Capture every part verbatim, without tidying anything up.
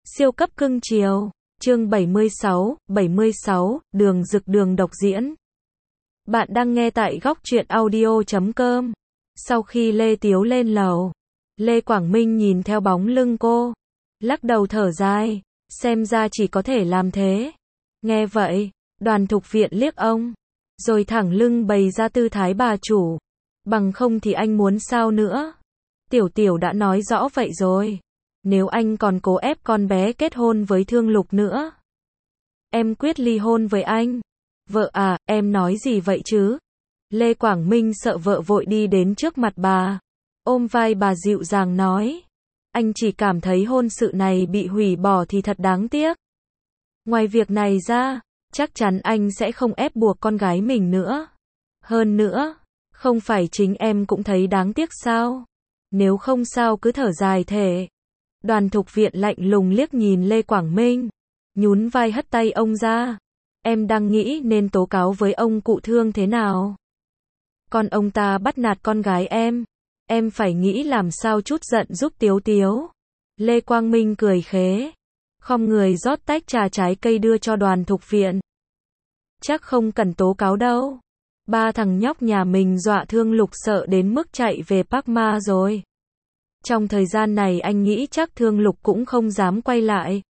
Siêu cấp cưng chiều. Chương bảy mươi sáu, bảy mươi sáu, Đường Dực Đường độc diễn. Bạn đang nghe tại góc truyện audio chấm com. Sau khi Lê Tiếu lên lầu, Lê Quảng Minh nhìn theo bóng lưng cô, lắc đầu thở dài, xem ra chỉ có thể làm thế. Nghe vậy, Đoàn Thục Viện liếc ông, rồi thẳng lưng bày ra tư thái bà chủ. Bằng không thì anh muốn sao nữa? Tiểu Tiểu đã nói rõ vậy rồi. Nếu anh còn cố ép con bé kết hôn với Thương Lục nữa, em quyết ly hôn với anh. Vợ à, em nói gì vậy chứ? Lê Quảng Minh sợ vợ vội đi đến trước mặt bà, ôm vai bà dịu dàng nói. Anh chỉ cảm thấy hôn sự này bị hủy bỏ thì thật đáng tiếc. Ngoài việc này ra, chắc chắn anh sẽ không ép buộc con gái mình nữa. Hơn nữa, không phải chính em cũng thấy đáng tiếc sao? Nếu không sao cứ thở dài thể. Đoàn Thục Viện lạnh lùng liếc nhìn Lê Quảng Minh, nhún vai hất tay ông ra. Em đang nghĩ nên tố cáo với ông cụ Thương thế nào? Con ông ta bắt nạt con gái em, em phải nghĩ làm sao chút giận giúp Tiếu Tiếu. Lê Quang Minh cười khế, khom người rót tách trà trái cây đưa cho Đoàn Thục Viện. Chắc không cần tố cáo đâu. Ba thằng nhóc nhà mình dọa Thương Lục sợ đến mức chạy về Park Ma rồi. Trong thời gian này anh nghĩ chắc Thương Lục cũng không dám quay lại.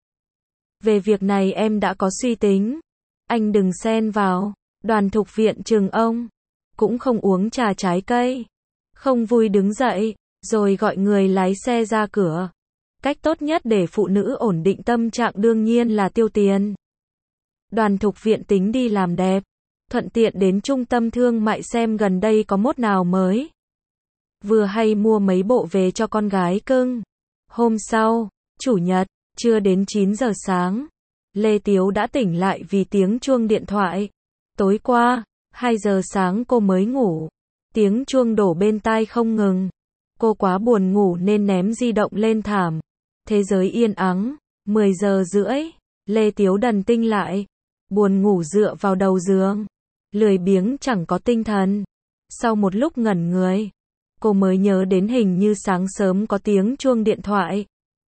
Về việc này em đã có suy tính. Anh đừng xen vào. Đoàn Thục Viện trừng ông. Cũng không uống trà trái cây. Không vui đứng dậy, rồi gọi người lái xe ra cửa. Cách tốt nhất để phụ nữ ổn định tâm trạng đương nhiên là tiêu tiền. Đoàn Thục Viện tính đi làm đẹp, thuận tiện đến trung tâm thương mại xem gần đây có mốt nào mới. Vừa hay mua mấy bộ về cho con gái cưng. Hôm sau, Chủ nhật, chưa đến chín giờ sáng, Lê Tiếu đã tỉnh lại vì tiếng chuông điện thoại. Tối qua, hai giờ sáng cô mới ngủ. Tiếng chuông đổ bên tai không ngừng. Cô quá buồn ngủ nên ném di động lên thảm. Thế giới yên ắng. mười giờ rưỡi, Lê Tiếu đần tinh lại. Buồn ngủ dựa vào đầu giường. Lười biếng chẳng có tinh thần. Sau một lúc ngẩn người, cô mới nhớ đến hình như sáng sớm có tiếng chuông điện thoại.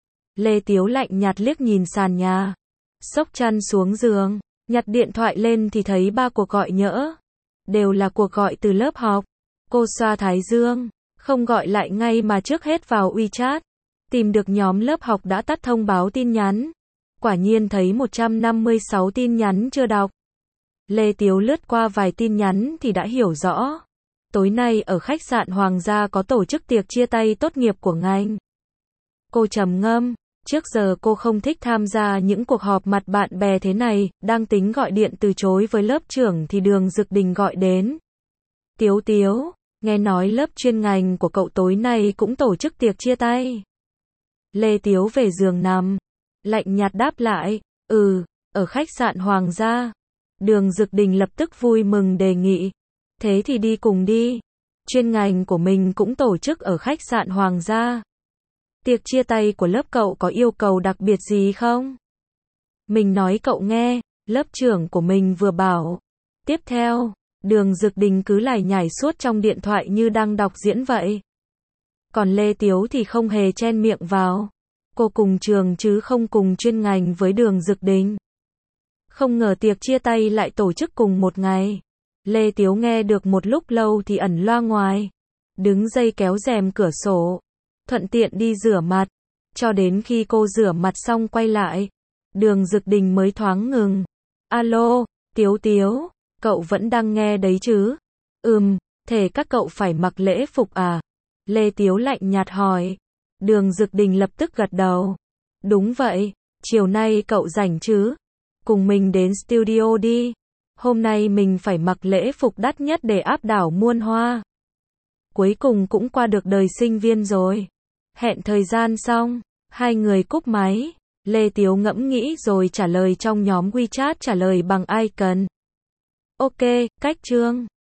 Lê Tiếu lạnh nhạt liếc nhìn sàn nhà, xốc chăn xuống giường, nhặt điện thoại lên thì thấy ba cuộc gọi nhỡ. Đều là cuộc gọi từ lớp học. Cô xoa thái dương, không gọi lại ngay mà trước hết vào WeChat. Tìm được nhóm lớp học đã tắt thông báo tin nhắn. Quả nhiên thấy một trăm năm mươi sáu tin nhắn chưa đọc. Lê Tiếu lướt qua vài tin nhắn thì đã hiểu rõ. Tối nay ở khách sạn Hoàng gia có tổ chức tiệc chia tay tốt nghiệp của ngành. Cô trầm ngâm, trước giờ cô không thích tham gia những cuộc họp mặt bạn bè thế này, đang tính gọi điện từ chối với lớp trưởng thì Đường Dực Đình gọi đến. Tiếu Tiếu, nghe nói lớp chuyên ngành của cậu tối nay cũng tổ chức tiệc chia tay. Lê Tiếu về giường nằm, lạnh nhạt đáp lại, ừ, ở khách sạn Hoàng gia. Đường Dực Đình lập tức vui mừng đề nghị. Thế thì đi cùng đi. Chuyên ngành của mình cũng tổ chức ở khách sạn Hoàng gia. Tiệc chia tay của lớp cậu có yêu cầu đặc biệt gì không? Mình nói cậu nghe, lớp trưởng của mình vừa bảo. Tiếp theo, Đường Dực Đình cứ lải nhải suốt trong điện thoại như đang đọc diễn vậy. Còn Lê Tiếu thì không hề chen miệng vào. Cô cùng trường chứ không cùng chuyên ngành với Đường Dực Đình. Không ngờ tiệc chia tay lại tổ chức cùng một ngày. Lê Tiếu nghe được một lúc lâu thì ẩn loa ngoài. Đứng dây kéo rèm cửa sổ. Thuận tiện đi rửa mặt. Cho đến khi cô rửa mặt xong quay lại, Đường Dực Đình mới thoáng ngừng. Alo, Tiếu Tiếu, cậu vẫn đang nghe đấy chứ? Ừm, thế các cậu phải mặc lễ phục à? Lê Tiếu lạnh nhạt hỏi. Đường Dực Đình lập tức gật đầu. Đúng vậy, chiều nay cậu rảnh chứ? Cùng mình đến studio đi. Hôm nay mình phải mặc lễ phục đắt nhất để áp đảo muôn hoa. Cuối cùng cũng qua được đời sinh viên rồi. Hẹn thời gian xong, hai người cúp máy. Lê Tiếu ngẫm nghĩ rồi trả lời trong nhóm WeChat trả lời bằng icon. Ok, cách chương.